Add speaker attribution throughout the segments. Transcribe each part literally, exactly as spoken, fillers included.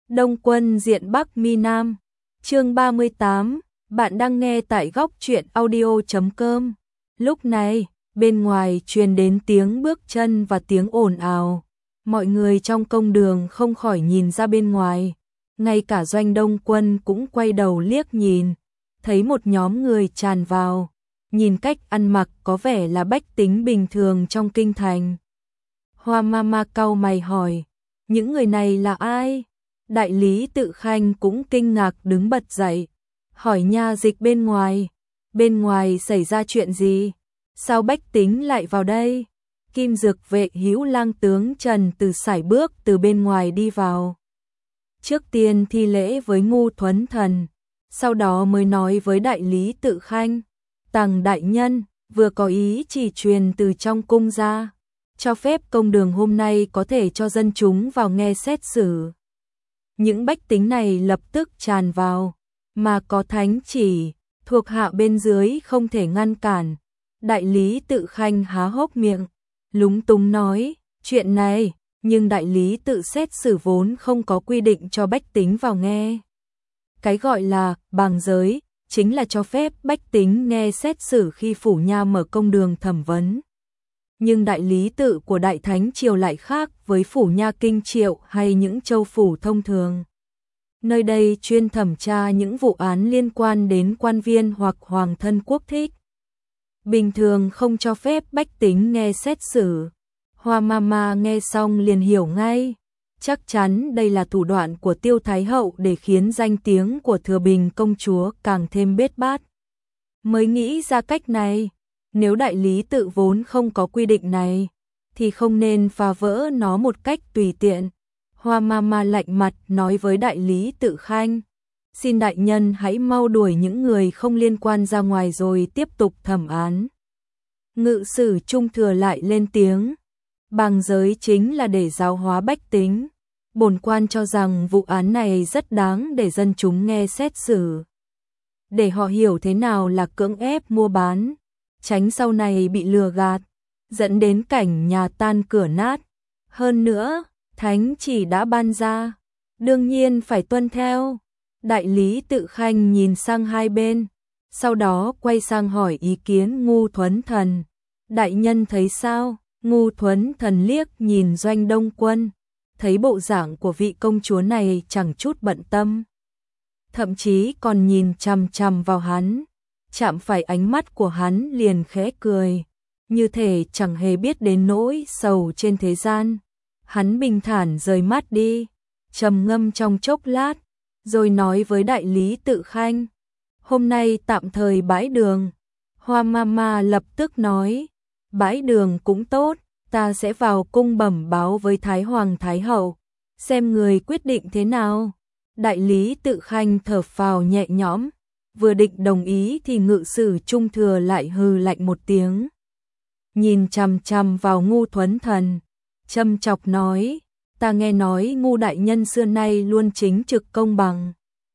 Speaker 1: Đông Quân diện Bắc Mi Nam. Chương ba mươi tám, bạn đang nghe tại góc truyện audio chấm com. Lúc này, bên ngoài truyền đến tiếng bước chân và tiếng ồn ào. Mọi người trong công đường không khỏi nhìn ra bên ngoài. Ngay cả Doanh Đông Quân cũng quay đầu liếc nhìn, thấy một nhóm người tràn vào. Nhìn cách ăn mặc có vẻ là bách tính bình thường trong kinh thành. Hoa Mama cau mày hỏi, những người này là ai? Đại lý Tự Khanh cũng kinh ngạc đứng bật dậy, hỏi nha dịch bên ngoài, bên ngoài xảy ra chuyện gì? Sao bách tính lại vào đây? Kim Dực vệ Hữu Lang tướng Trần Từ sải bước từ bên ngoài đi vào. Trước tiên thi lễ với Ngu Thuấn Thần, sau đó mới nói với đại lý Tự Khanh, Tằng đại nhân vừa có ý chỉ truyền từ trong cung ra, cho phép công đường hôm nay có thể cho dân chúng vào nghe xét xử. Những bách tính này lập tức tràn vào, mà có thánh chỉ, thuộc hạ bên dưới không thể ngăn cản. Đại lý Tự Khanh há hốc miệng, lúng túng nói, chuyện này, nhưng đại lý tự xét xử vốn không có quy định cho bách tính vào nghe. Cái gọi là bàng giới, chính là cho phép bách tính nghe xét xử khi phủ nha mở công đường thẩm vấn. Nhưng đại lý tự của Đại Thánh Triều lại khác với phủ nha Kinh Triệu hay những châu phủ thông thường. Nơi đây chuyên thẩm tra những vụ án liên quan đến quan viên hoặc hoàng thân quốc thích. Bình thường không cho phép bách tính nghe xét xử. Hoa Mama nghe xong liền hiểu ngay. Chắc chắn đây là thủ đoạn của Tiêu Thái Hậu để khiến danh tiếng của Thừa Bình công chúa càng thêm bết bát. Mới nghĩ ra cách này. Nếu đại lý tự vốn không có quy định này, thì không nên phá vỡ nó một cách tùy tiện. Hoa Mama lạnh mặt nói với đại lý Tự Khanh, xin đại nhân hãy mau đuổi những người không liên quan ra ngoài rồi tiếp tục thẩm án. Ngự sử Trung Thừa lại lên tiếng, bàng giới chính là để giáo hóa bách tính. Bổn quan cho rằng vụ án này rất đáng để dân chúng nghe xét xử, để họ hiểu thế nào là cưỡng ép mua bán, tránh sau này bị lừa gạt, dẫn đến cảnh nhà tan cửa nát. Hơn nữa, thánh chỉ đã ban ra, đương nhiên phải tuân theo. Đại lý Tự Khanh nhìn sang hai bên, sau đó quay sang hỏi ý kiến Ngu Thuấn Thần. Đại nhân thấy sao? Ngu Thuấn Thần liếc nhìn Doanh Đông Quân, thấy bộ dạng của vị công chúa này chẳng chút bận tâm, thậm chí còn nhìn chằm chằm vào hắn. Chạm phải ánh mắt của hắn liền khẽ cười, như thể chẳng hề biết đến nỗi sầu trên thế gian. Hắn bình thản rời mắt đi, trầm ngâm trong chốc lát, rồi nói với đại lý Tự Khanh, hôm nay tạm thời bãi đường. Hoa Mama lập tức nói, bãi đường cũng tốt, ta sẽ vào cung bẩm báo với Thái Hoàng Thái Hậu, xem người quyết định thế nào. Đại lý Tự Khanh thở phào nhẹ nhõm, vừa định đồng ý thì ngự sử Trung Thừa lại hừ lạnh một tiếng, nhìn chằm chằm vào Ngu Thuấn Thần, châm chọc nói, ta nghe nói Ngu đại nhân xưa nay luôn chính trực công bằng,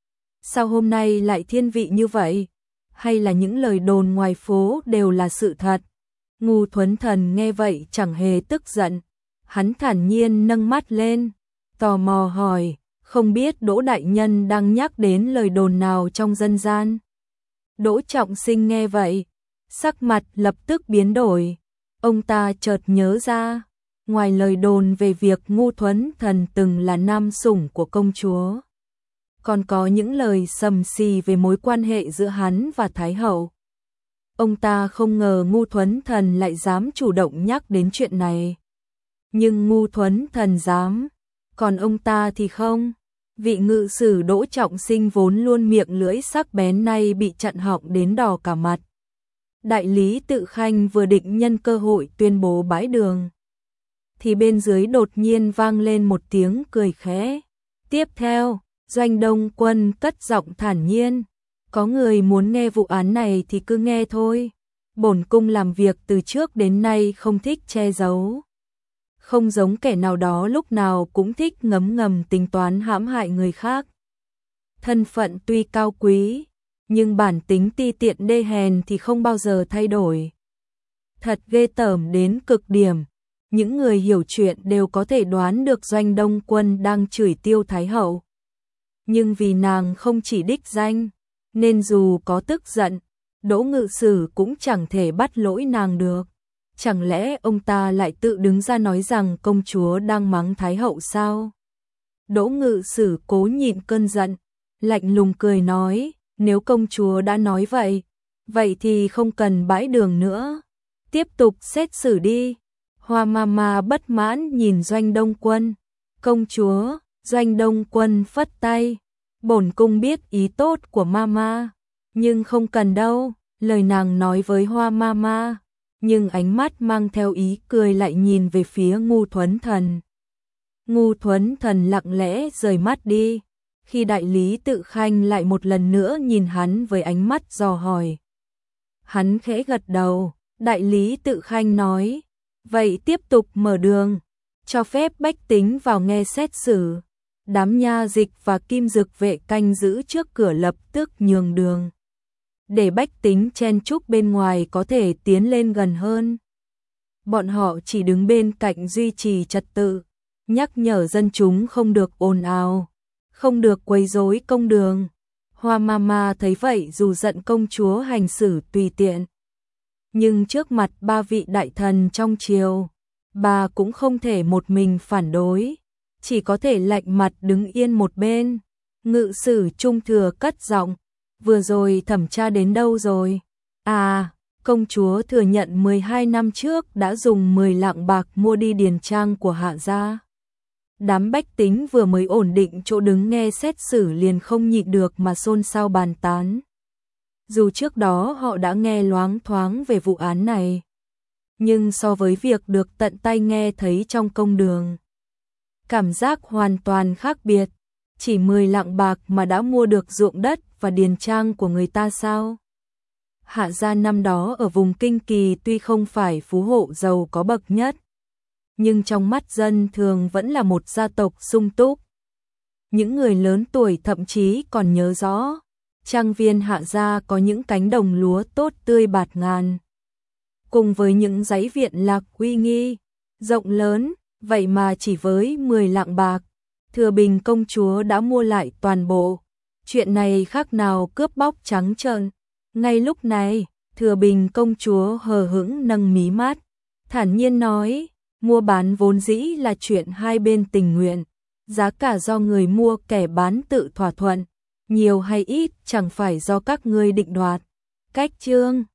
Speaker 1: sao hôm nay lại thiên vị như vậy? Hay là những lời đồn ngoài phố đều là sự thật? Ngu Thuấn Thần nghe vậy chẳng hề tức giận, hắn thản nhiên nâng mắt lên, tò mò hỏi, không biết Đỗ đại nhân đang nhắc đến lời đồn nào trong dân gian? Đỗ Trọng Sinh nghe vậy, sắc mặt lập tức biến đổi. Ông ta chợt nhớ ra, ngoài lời đồn về việc Ngu Thuấn Thần từng là nam sủng của công chúa, còn có những lời sầm xì về mối quan hệ giữa hắn và Thái Hậu. Ông ta không ngờ Ngu Thuấn Thần lại dám chủ động nhắc đến chuyện này. Nhưng Ngu Thuấn Thần dám, còn ông ta thì không. Vị ngự sử Đỗ Trọng Sinh vốn luôn miệng lưỡi sắc bén nay bị chặn họng đến đỏ cả mặt. Đại lý Tự Khanh vừa định nhân cơ hội tuyên bố bãi đường, thì bên dưới đột nhiên vang lên một tiếng cười khẽ. Tiếp theo, Doanh Đông Quân cất giọng thản nhiên, có người muốn nghe vụ án này thì cứ nghe thôi. Bổn cung làm việc từ trước đến nay không thích che giấu, không giống kẻ nào đó lúc nào cũng thích ngấm ngầm tính toán hãm hại người khác. Thân phận tuy cao quý, nhưng bản tính ti tiện đê hèn thì không bao giờ thay đổi. Thật ghê tởm đến cực điểm. Những người hiểu chuyện đều có thể đoán được Doanh Đông Quân đang chửi Tiêu Thái Hậu, nhưng vì nàng không chỉ đích danh, nên dù có tức giận, Đỗ Ngự Sử cũng chẳng thể bắt lỗi nàng được. Chẳng lẽ ông ta lại tự đứng ra nói rằng công chúa đang mắng Thái hậu sao? Đỗ Ngự Sử cố nhịn cơn giận, lạnh lùng cười nói, nếu công chúa đã nói vậy, vậy thì không cần bãi đường nữa, tiếp tục xét xử đi. Hoa Mama bất mãn nhìn Doanh Đông Quân. Công chúa, Doanh Đông Quân phất tay, bổn cung biết ý tốt của Mama, nhưng không cần đâu, lời nàng nói với Hoa Mama, nhưng ánh mắt mang theo ý cười lại nhìn về phía Ngu Thuấn Thần. Ngu Thuấn Thần lặng lẽ rời mắt đi, khi đại lý Tự Khanh lại một lần nữa nhìn hắn với ánh mắt dò hỏi. Hắn khẽ gật đầu, đại lý Tự Khanh nói, vậy tiếp tục mở đường, cho phép bách tính vào nghe xét xử. Đám nha dịch và kim dực vệ canh giữ trước cửa lập tức nhường đường, để bách tính chen chúc bên ngoài có thể tiến lên gần hơn. Bọn họ chỉ đứng bên cạnh duy trì trật tự, nhắc nhở dân chúng không được ồn ào, không được quấy rối công đường. Hoa Mama thấy vậy dù giận công chúa hành xử tùy tiện, nhưng trước mặt ba vị đại thần trong triều, bà cũng không thể một mình phản đối, chỉ có thể lạnh mặt đứng yên một bên. Ngự sử Trung Thừa cất giọng, vừa rồi thẩm tra đến đâu rồi? À, công chúa thừa nhận mười hai năm trước đã dùng mười lạng bạc mua đi điền trang của Hạ gia. Đám bách tính vừa mới ổn định chỗ đứng nghe xét xử liền không nhịn được mà xôn xao bàn tán. Dù trước đó họ đã nghe loáng thoáng về vụ án này, nhưng so với việc được tận tay nghe thấy trong công đường, cảm giác hoàn toàn khác biệt. Chỉ mười lạng bạc mà đã mua được ruộng đất và điền trang của người ta sao? Hạ gia năm đó ở vùng Kinh Kỳ tuy không phải phú hộ giàu có bậc nhất, nhưng trong mắt dân thường vẫn là một gia tộc sung túc. Những người lớn tuổi thậm chí còn nhớ rõ, trang viên Hạ gia có những cánh đồng lúa tốt tươi bạt ngàn, cùng với những dãy viện lạc uy nghi, rộng lớn, vậy mà chỉ với mười lạng bạc, Thừa Bình công chúa đã mua lại toàn bộ. Chuyện này khác nào cướp bóc trắng trợn. Ngay lúc này, Thừa Bình công chúa hờ hững nâng mí mắt, thản nhiên nói, mua bán vốn dĩ là chuyện hai bên tình nguyện, giá cả do người mua kẻ bán tự thỏa thuận, nhiều hay ít chẳng phải do các ngươi định đoạt. Cách chương